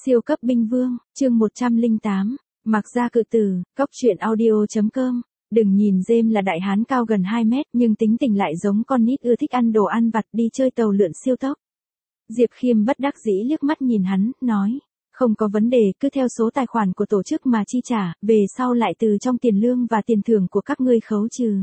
Siêu cấp binh vương, chương 108, Mặc Gia cự tử, cóc truyện audio.com. Đừng nhìn James là đại hán cao gần 2 mét nhưng tính tình lại giống con nít ưa thích ăn đồ ăn vặt đi chơi tàu lượn siêu tốc. Diệp Khiêm bất đắc dĩ liếc mắt nhìn hắn, nói, không có vấn đề, cứ theo số tài khoản của tổ chức mà chi trả, về sau lại từ trong tiền lương và tiền thưởng của các ngươi khấu trừ.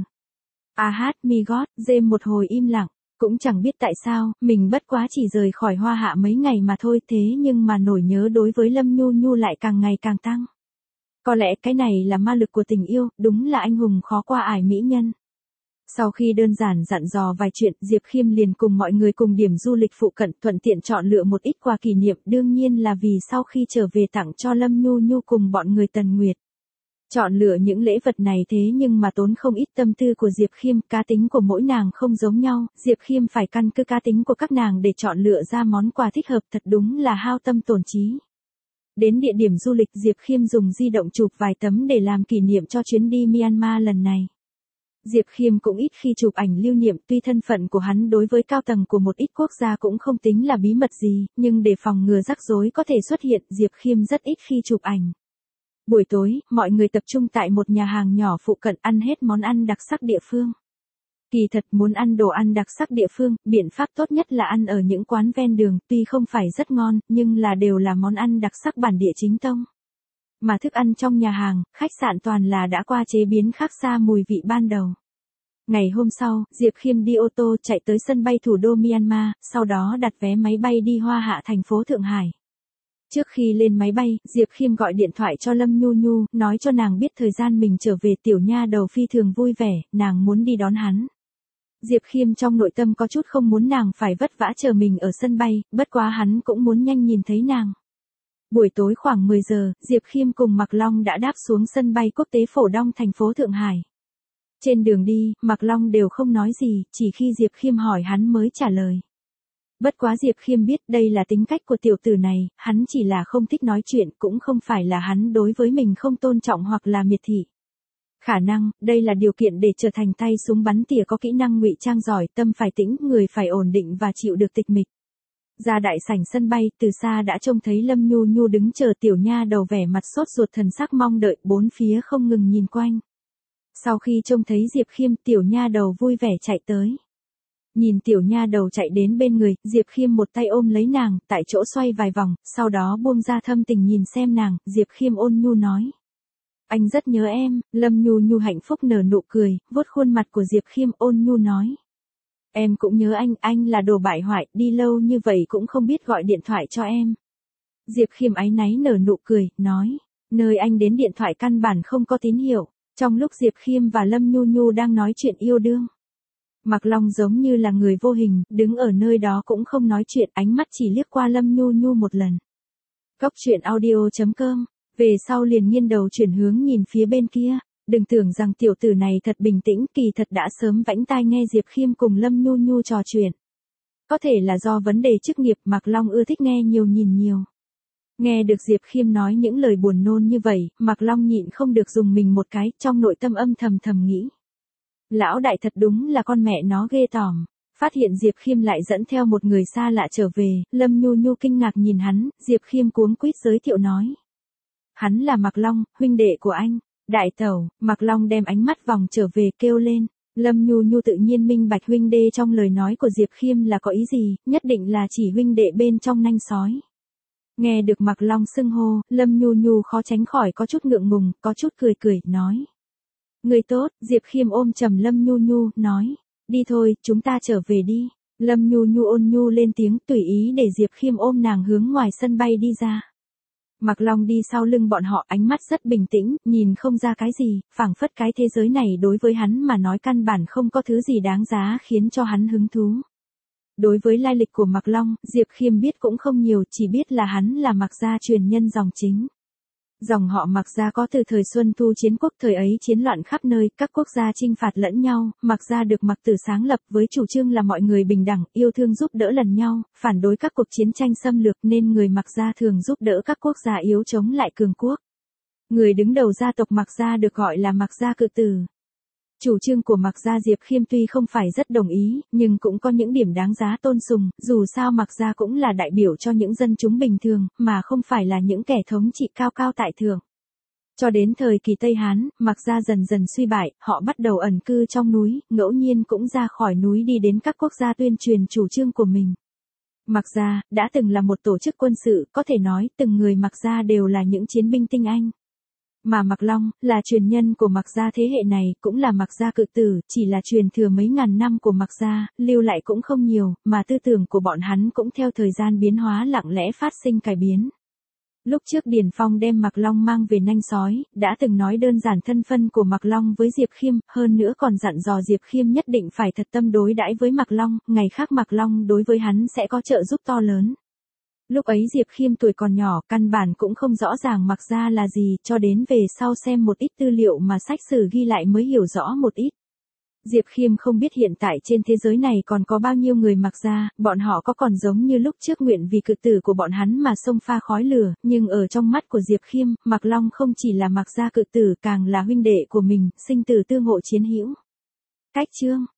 Mi God, James một hồi im lặng. Cũng chẳng biết tại sao, mình bất quá chỉ rời khỏi Hoa Hạ mấy ngày mà thôi, thế nhưng mà nỗi nhớ đối với Lâm Nhu Nhu lại càng ngày càng tăng. Có lẽ cái này là ma lực của tình yêu, đúng là anh hùng khó qua ải mỹ nhân. Sau khi đơn giản dặn dò vài chuyện, Diệp Khiêm liền cùng mọi người cùng điểm du lịch phụ cận, thuận tiện chọn lựa một ít quà kỷ niệm, đương nhiên là vì sau khi trở về tặng cho Lâm Nhu Nhu cùng bọn người Tần Nguyệt. Chọn lựa những lễ vật này thế nhưng mà tốn không ít tâm tư của Diệp Khiêm, cá tính của mỗi nàng không giống nhau, Diệp Khiêm phải căn cứ cá tính của các nàng để chọn lựa ra món quà thích hợp, thật đúng là hao tâm tổn trí. Đến địa điểm du lịch, Diệp Khiêm dùng di động chụp vài tấm để làm kỷ niệm cho chuyến đi Myanmar lần này. Diệp Khiêm cũng ít khi chụp ảnh lưu niệm, tuy thân phận của hắn đối với cao tầng của một ít quốc gia cũng không tính là bí mật gì, nhưng để phòng ngừa rắc rối có thể xuất hiện, Diệp Khiêm rất ít khi chụp ảnh. Buổi tối, mọi người tập trung tại một nhà hàng nhỏ phụ cận ăn hết món ăn đặc sắc địa phương. Kỳ thật muốn ăn đồ ăn đặc sắc địa phương, biện pháp tốt nhất là ăn ở những quán ven đường, tuy không phải rất ngon, nhưng là đều là món ăn đặc sắc bản địa chính tông. Mà thức ăn trong nhà hàng, khách sạn toàn là đã qua chế biến khác xa mùi vị ban đầu. Ngày hôm sau, Diệp Khiêm đi ô tô chạy tới sân bay thủ đô Myanmar, sau đó đặt vé máy bay đi Hoa Hạ thành phố Thượng Hải. Trước khi lên máy bay, Diệp Khiêm gọi điện thoại cho Lâm Nhu Nhu, nói cho nàng biết thời gian mình trở về, tiểu nha đầu phi thường vui vẻ, nàng muốn đi đón hắn. Diệp Khiêm trong nội tâm có chút không muốn nàng phải vất vả chờ mình ở sân bay, bất quá hắn cũng muốn nhanh nhìn thấy nàng. Buổi tối khoảng 10 giờ, Diệp Khiêm cùng Mạc Long đã đáp xuống sân bay quốc tế Phổ Đông thành phố Thượng Hải. Trên đường đi, Mạc Long đều không nói gì, chỉ khi Diệp Khiêm hỏi hắn mới trả lời. Bất quá Diệp Khiêm biết đây là tính cách của tiểu tử này, hắn chỉ là không thích nói chuyện, cũng không phải là hắn đối với mình không tôn trọng hoặc là miệt thị. Khả năng, đây là điều kiện để trở thành tay súng bắn tỉa có kỹ năng ngụy trang giỏi, tâm phải tĩnh, người phải ổn định và chịu được tịch mịch. Ra đại sảnh sân bay, từ xa đã trông thấy Lâm Nhu Nhu đứng chờ, tiểu nha đầu vẻ mặt sốt ruột thần sắc mong đợi, bốn phía không ngừng nhìn quanh. Sau khi trông thấy Diệp Khiêm, tiểu nha đầu vui vẻ chạy tới. Nhìn tiểu nha đầu chạy đến bên người, Diệp Khiêm một tay ôm lấy nàng, tại chỗ xoay vài vòng, sau đó buông ra thâm tình nhìn xem nàng, Diệp Khiêm ôn nhu nói. Anh rất nhớ em, Lâm Nhu Nhu hạnh phúc nở nụ cười, vuốt khuôn mặt của Diệp Khiêm ôn nhu nói. Em cũng nhớ anh là đồ bại hoại, đi lâu như vậy cũng không biết gọi điện thoại cho em. Diệp Khiêm áy náy nở nụ cười, nói, nơi anh đến điện thoại căn bản không có tín hiệu, trong lúc Diệp Khiêm và Lâm Nhu Nhu đang nói chuyện yêu đương. Mạc Long giống như là người vô hình, đứng ở nơi đó cũng không nói chuyện, ánh mắt chỉ liếc qua Lâm Nhu Nhu một lần. Cóc truyện audio.com, về sau liền nghiêng đầu chuyển hướng nhìn phía bên kia, đừng tưởng rằng tiểu tử này thật bình tĩnh, kỳ thật đã sớm vãnh tai nghe Diệp Khiêm cùng Lâm Nhu Nhu trò chuyện. Có thể là do vấn đề chức nghiệp, Mạc Long ưa thích nghe nhiều nhìn nhiều. Nghe được Diệp Khiêm nói những lời buồn nôn như vậy, Mạc Long nhịn không được dùng mình một cái, trong nội tâm âm thầm nghĩ. Lão đại thật đúng là con mẹ nó ghê tởm. Phát hiện Diệp Khiêm lại dẫn theo một người xa lạ trở về, Lâm Nhu Nhu kinh ngạc nhìn hắn, Diệp Khiêm cuống quýt giới thiệu nói. Hắn là Mạc Long, huynh đệ của anh. Đại tẩu, Mạc Long đem ánh mắt vòng trở về kêu lên. Lâm Nhu Nhu tự nhiên minh bạch huynh đệ trong lời nói của Diệp Khiêm là có ý gì, nhất định là chỉ huynh đệ bên trong nanh sói. Nghe được Mạc Long xưng hô, Lâm Nhu Nhu khó tránh khỏi có chút ngượng ngùng, có chút cười, nói. Người tốt, Diệp Khiêm ôm chầm Lâm Nhu Nhu, nói. Đi thôi, chúng ta trở về đi. Lâm Nhu Nhu ôn nhu lên tiếng, tùy ý để Diệp Khiêm ôm nàng hướng ngoài sân bay đi ra. Mạc Long đi sau lưng bọn họ, ánh mắt rất bình tĩnh, nhìn không ra cái gì, phảng phất cái thế giới này đối với hắn mà nói căn bản không có thứ gì đáng giá khiến cho hắn hứng thú. Đối với lai lịch của Mạc Long, Diệp Khiêm biết cũng không nhiều, chỉ biết là hắn là Mạc gia truyền nhân dòng chính. Dòng họ Mạc gia có từ thời Xuân Thu chiến quốc, thời ấy chiến loạn khắp nơi, các quốc gia chinh phạt lẫn nhau, Mạc gia được Mạc Tử sáng lập với chủ trương là mọi người bình đẳng, yêu thương giúp đỡ lần nhau, phản đối các cuộc chiến tranh xâm lược nên người Mạc gia thường giúp đỡ các quốc gia yếu chống lại cường quốc. Người đứng đầu gia tộc Mạc gia được gọi là Mạc gia cự tử. Chủ trương của Mạc Gia Diệp Khiêm tuy không phải rất đồng ý, nhưng cũng có những điểm đáng giá tôn sùng, dù sao Mạc Gia cũng là đại biểu cho những dân chúng bình thường, mà không phải là những kẻ thống trị cao cao tại thượng. Cho đến thời kỳ Tây Hán, Mạc Gia dần dần suy bại, họ bắt đầu ẩn cư trong núi, ngẫu nhiên cũng ra khỏi núi đi đến các quốc gia tuyên truyền chủ trương của mình. Mạc Gia đã từng là một tổ chức quân sự, có thể nói từng người Mạc Gia đều là những chiến binh tinh anh. Mà Mạc Long, là truyền nhân của Mạc Gia thế hệ này, cũng là Mạc Gia cự tử, chỉ là truyền thừa mấy ngàn năm của Mạc Gia, lưu lại cũng không nhiều, mà tư tưởng của bọn hắn cũng theo thời gian biến hóa lặng lẽ phát sinh cải biến. Lúc trước Điền Phong đem Mạc Long mang về nanh sói, đã từng nói đơn giản thân phân của Mạc Long với Diệp Khiêm, hơn nữa còn dặn dò Diệp Khiêm nhất định phải thật tâm đối đãi với Mạc Long, ngày khác Mạc Long đối với hắn sẽ có trợ giúp to lớn. Lúc ấy Diệp Khiêm tuổi còn nhỏ, căn bản cũng không rõ ràng Mạc Gia là gì, cho đến về sau xem một ít tư liệu mà sách sử ghi lại mới hiểu rõ một ít. Diệp Khiêm không biết hiện tại trên thế giới này còn có bao nhiêu người Mạc Gia, bọn họ có còn giống như lúc trước nguyện vì cự tử của bọn hắn mà xông pha khói lửa, nhưng ở trong mắt của Diệp Khiêm, Mạc Long không chỉ là Mạc Gia cự tử, càng là huynh đệ của mình, sinh tử tương hộ chiến hữu. Cách chương